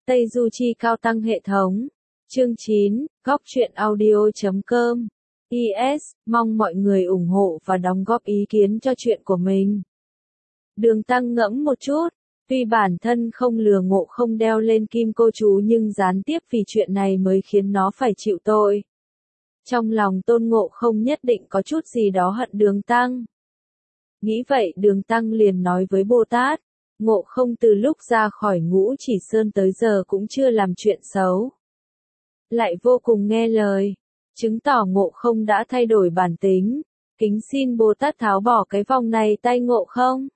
Tây Du Chi Cao Tăng hệ thống. Chương 9, Góc truyện audio.com. IS, mong mọi người ủng hộ và đóng góp ý kiến cho chuyện của mình. Đường Tăng ngẫm một chút, tuy bản thân không lừa Ngộ Không đeo lên kim cô chú nhưng gián tiếp vì chuyện này mới khiến nó phải chịu tội. Trong lòng Tôn Ngộ Không nhất định có chút gì đó hận Đường Tăng. Nghĩ vậy Đường Tăng liền nói với Bồ Tát, Ngộ Không từ lúc ra khỏi Ngũ Chỉ Sơn tới giờ cũng chưa làm chuyện xấu. Lại vô cùng nghe lời, chứng tỏ Ngộ Không đã thay đổi bản tính, kính xin Bồ Tát tháo bỏ cái vòng này tay Ngộ Không.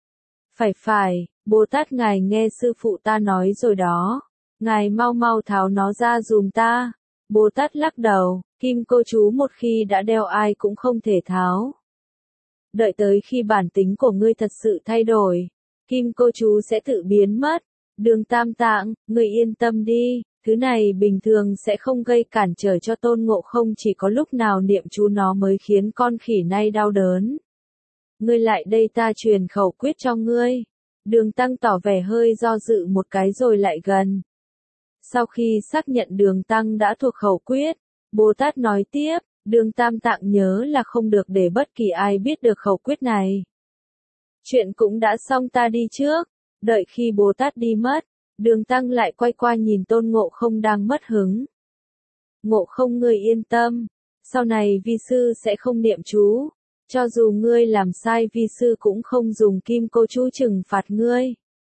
Phải, Bồ Tát ngài nghe sư phụ ta nói rồi đó, ngài mau mau tháo nó ra dùm ta. Bồ Tát lắc đầu, kim cô chú một khi đã đeo ai cũng không thể tháo. Đợi tới khi bản tính của ngươi thật sự thay đổi, kim cô chú sẽ tự biến mất. Đường Tam Tạng, ngươi yên tâm đi, thứ này bình thường sẽ không gây cản trở cho Tôn Ngộ Không, chỉ có lúc nào niệm chú nó mới khiến con khỉ này đau đớn. Ngươi lại đây ta truyền khẩu quyết cho ngươi. Đường Tăng tỏ vẻ hơi do dự một cái rồi lại gần. Sau khi xác nhận Đường Tăng đã thuộc khẩu quyết, Bồ Tát nói tiếp, Đường Tam Tạng nhớ là không được để bất kỳ ai biết được khẩu quyết này. Chuyện cũng đã xong ta đi trước. Đợi khi Bồ Tát đi mất, Đường Tăng lại quay qua nhìn Tôn Ngộ Không đang mất hứng. Ngộ Không ngươi yên tâm, sau này vi sư sẽ không niệm chú, cho dù ngươi làm sai vi sư cũng không dùng kim cô chú trừng phạt ngươi.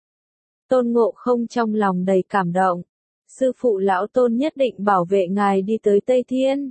Tôn Ngộ Không trong lòng đầy cảm động, sư phụ lão Tôn nhất định bảo vệ ngài đi tới Tây Thiên.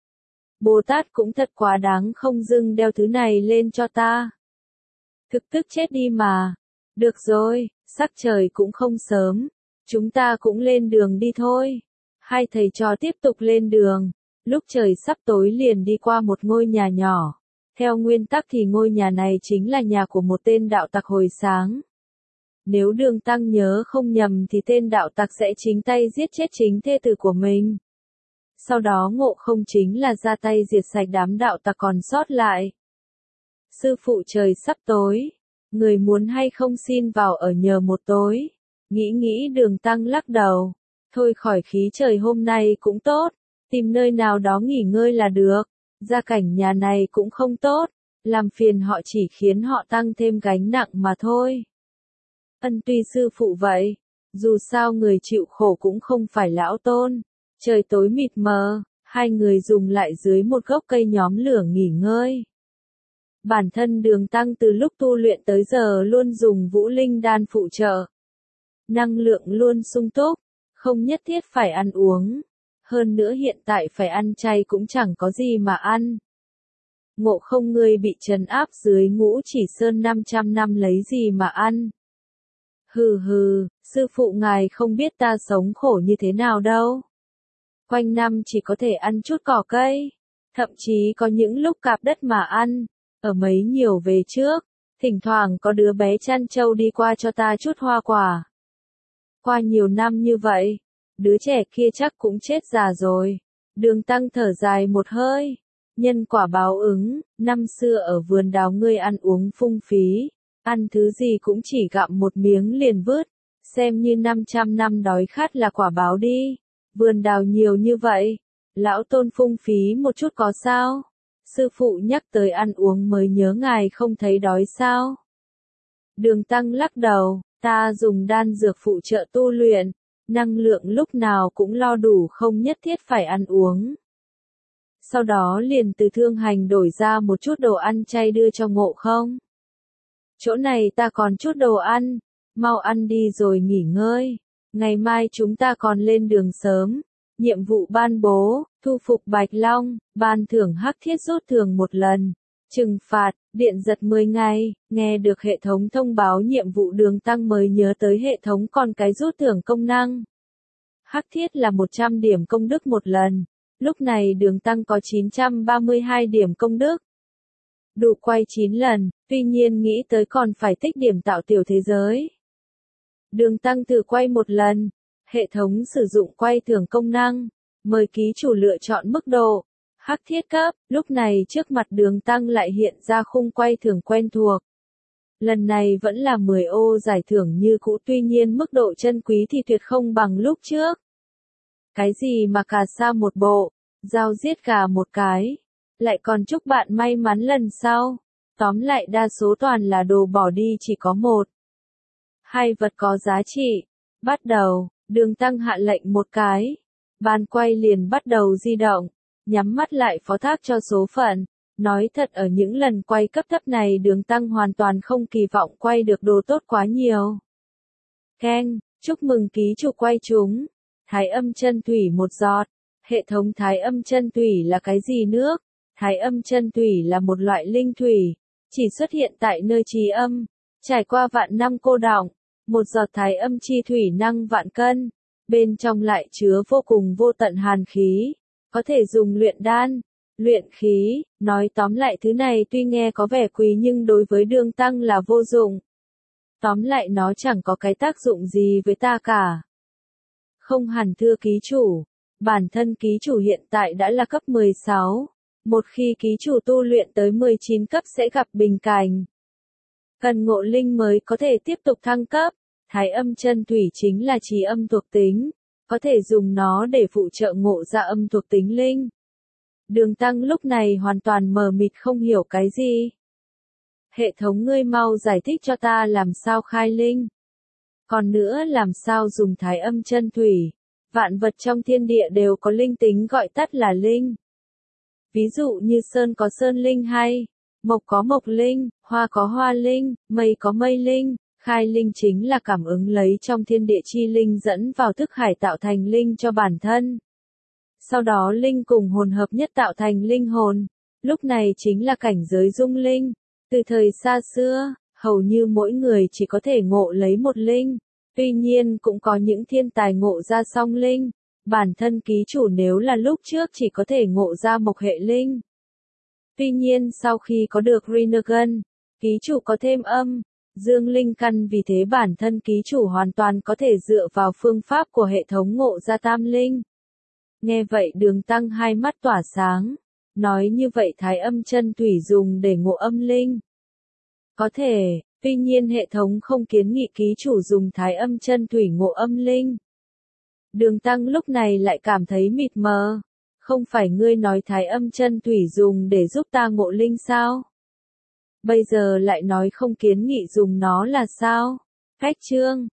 Bồ Tát cũng thật quá đáng không dưng đeo thứ này lên cho ta. Thực tức chết đi mà. Được rồi, sắc trời cũng không sớm, chúng ta cũng lên đường đi thôi. Hai thầy trò tiếp tục lên đường, lúc trời sắp tối liền đi qua một ngôi nhà nhỏ. Theo nguyên tắc thì ngôi nhà này chính là nhà của một tên đạo tặc hồi sáng. Nếu Đường Tăng nhớ không nhầm thì tên đạo tặc sẽ chính tay giết chết chính thê tử của mình. Sau đó Ngộ Không chính là ra tay diệt sạch đám đạo tặc còn sót lại. Sư phụ trời sắp tối, người muốn hay không xin vào ở nhờ một tối. Nghĩ Đường Tăng lắc đầu, thôi khỏi khí trời hôm nay cũng tốt, tìm nơi nào đó nghỉ ngơi là được. Gia cảnh nhà này cũng không tốt, làm phiền họ chỉ khiến họ tăng thêm gánh nặng mà thôi. Tuy sư phụ vậy, dù sao người chịu khổ cũng không phải lão Tôn. Trời tối mịt mờ, hai người dùng lại dưới một gốc cây nhóm lửa nghỉ ngơi. Bản thân Đường Tăng từ lúc tu luyện tới giờ luôn dùng Vũ Linh Đan phụ trợ. Năng lượng luôn sung túc, không nhất thiết phải ăn uống. Hơn nữa hiện tại phải ăn chay cũng chẳng có gì mà ăn. Ngộ Không ngươi bị trấn áp dưới Ngũ Chỉ Sơn 500 năm lấy gì mà ăn. Hừ, sư phụ ngài không biết ta sống khổ như thế nào đâu. Quanh năm chỉ có thể ăn chút cỏ cây, thậm chí có những lúc cạp đất mà ăn. Ở mấy nhiều về trước, thỉnh thoảng có đứa bé chăn trâu đi qua cho ta chút hoa quả. Qua nhiều năm như vậy, đứa trẻ kia chắc cũng chết già rồi. Đường Tăng thở dài một hơi. Nhân quả báo ứng, năm xưa ở vườn đào ngươi ăn uống phung phí, ăn thứ gì cũng chỉ gặm một miếng liền vứt, xem như 500 năm đói khát là quả báo đi. Vườn đào nhiều như vậy, lão Tôn phung phí một chút có sao? Sư phụ nhắc tới ăn uống mới nhớ ngài không thấy đói sao? Đường Tăng lắc đầu, ta dùng đan dược phụ trợ tu luyện, năng lượng lúc nào cũng lo đủ không nhất thiết phải ăn uống. Sau đó liền từ thương hành đổi ra một chút đồ ăn chay đưa cho Ngộ Không. Chỗ này ta còn chút đồ ăn, mau ăn đi rồi nghỉ ngơi, ngày mai chúng ta còn lên đường sớm. Nhiệm vụ ban bố, thu phục Bạch Long, ban thưởng hắc thiết rút thưởng một lần, trừng phạt, điện giật 10 ngày, nghe được hệ thống thông báo nhiệm vụ Đường Tăng mới nhớ tới hệ thống còn cái rút thưởng công năng. Hắc thiết là 100 điểm công đức một lần, lúc này Đường Tăng có 932 điểm công đức. Đủ quay 9 lần, tuy nhiên nghĩ tới còn phải tích điểm tạo tiểu thế giới. Đường Tăng thử quay một lần. Hệ thống sử dụng quay thưởng công năng, mời ký chủ lựa chọn mức độ, hắc thiết cấp, lúc này trước mặt Đường Tăng lại hiện ra khung quay thưởng quen thuộc. Lần này vẫn là 10 ô giải thưởng như cũ, tuy nhiên mức độ chân quý thì tuyệt không bằng lúc trước. Cái gì mà cà sa một bộ, dao giết gà một cái, lại còn chúc bạn may mắn lần sau. Tóm lại đa số toàn là đồ bỏ đi, chỉ có một hai vật có giá trị. Bắt đầu, Đường Tăng hạ lệnh một cái. Bàn quay liền bắt đầu di động, nhắm mắt lại phó thác cho số phận. Nói thật ở những lần quay cấp thấp này Đường Tăng hoàn toàn không kỳ vọng quay được đồ tốt quá nhiều. Keng, chúc mừng ký chủ quay trúng. Thái âm chân thủy một giọt. Hệ thống thái âm chân thủy là cái gì nước? Thái âm chân thủy là một loại linh thủy, chỉ xuất hiện tại nơi trì âm, trải qua vạn năm cô đọng. Một giọt thái âm chi thủy năng vạn cân, bên trong lại chứa vô cùng vô tận hàn khí, có thể dùng luyện đan, luyện khí. Nói tóm lại thứ này tuy nghe có vẻ quý nhưng đối với Đường Tăng là vô dụng. Tóm lại nó chẳng có cái tác dụng gì với ta cả. Không hẳn thưa ký chủ, bản thân ký chủ hiện tại đã là cấp 16. Một khi ký chủ tu luyện tới 19 cấp sẽ gặp bình cảnh. Cần ngộ linh mới có thể tiếp tục thăng cấp. Thái âm chân thủy chính là trì âm thuộc tính, có thể dùng nó để phụ trợ ngộ ra âm thuộc tính linh. Đường Tăng lúc này hoàn toàn mờ mịt không hiểu cái gì. Hệ thống ngươi mau giải thích cho ta làm sao khai linh. Còn nữa làm sao dùng thái âm chân thủy. Vạn vật trong thiên địa đều có linh tính, gọi tắt là linh. Ví dụ như sơn có sơn linh hay mộc có mộc linh, hoa có hoa linh, mây có mây linh. Khai linh chính là cảm ứng lấy trong thiên địa chi linh dẫn vào thức hải tạo thành linh cho bản thân. Sau đó linh cùng hồn hợp nhất tạo thành linh hồn. Lúc này chính là cảnh giới dung linh. Từ thời xa xưa, hầu như mỗi người chỉ có thể ngộ lấy một linh. Tuy nhiên cũng có những thiên tài ngộ ra song linh. Bản thân ký chủ nếu là lúc trước chỉ có thể ngộ ra mộc hệ linh. Tuy nhiên sau khi có được Rinnegan, ký chủ có thêm âm, dương linh căn, vì thế bản thân ký chủ hoàn toàn có thể dựa vào phương pháp của hệ thống ngộ ra tam linh. Nghe vậy Đường Tăng hai mắt tỏa sáng. Nói như vậy thái âm chân thủy dùng để ngộ âm linh. Có thể, tuy nhiên hệ thống không kiến nghị ký chủ dùng thái âm chân thủy ngộ âm linh. Đường Tăng lúc này lại cảm thấy mịt mờ. Không phải ngươi nói thái âm chân thủy dùng để giúp ta ngộ linh sao? Bây giờ lại nói không kiến nghị dùng nó là sao? Cách chương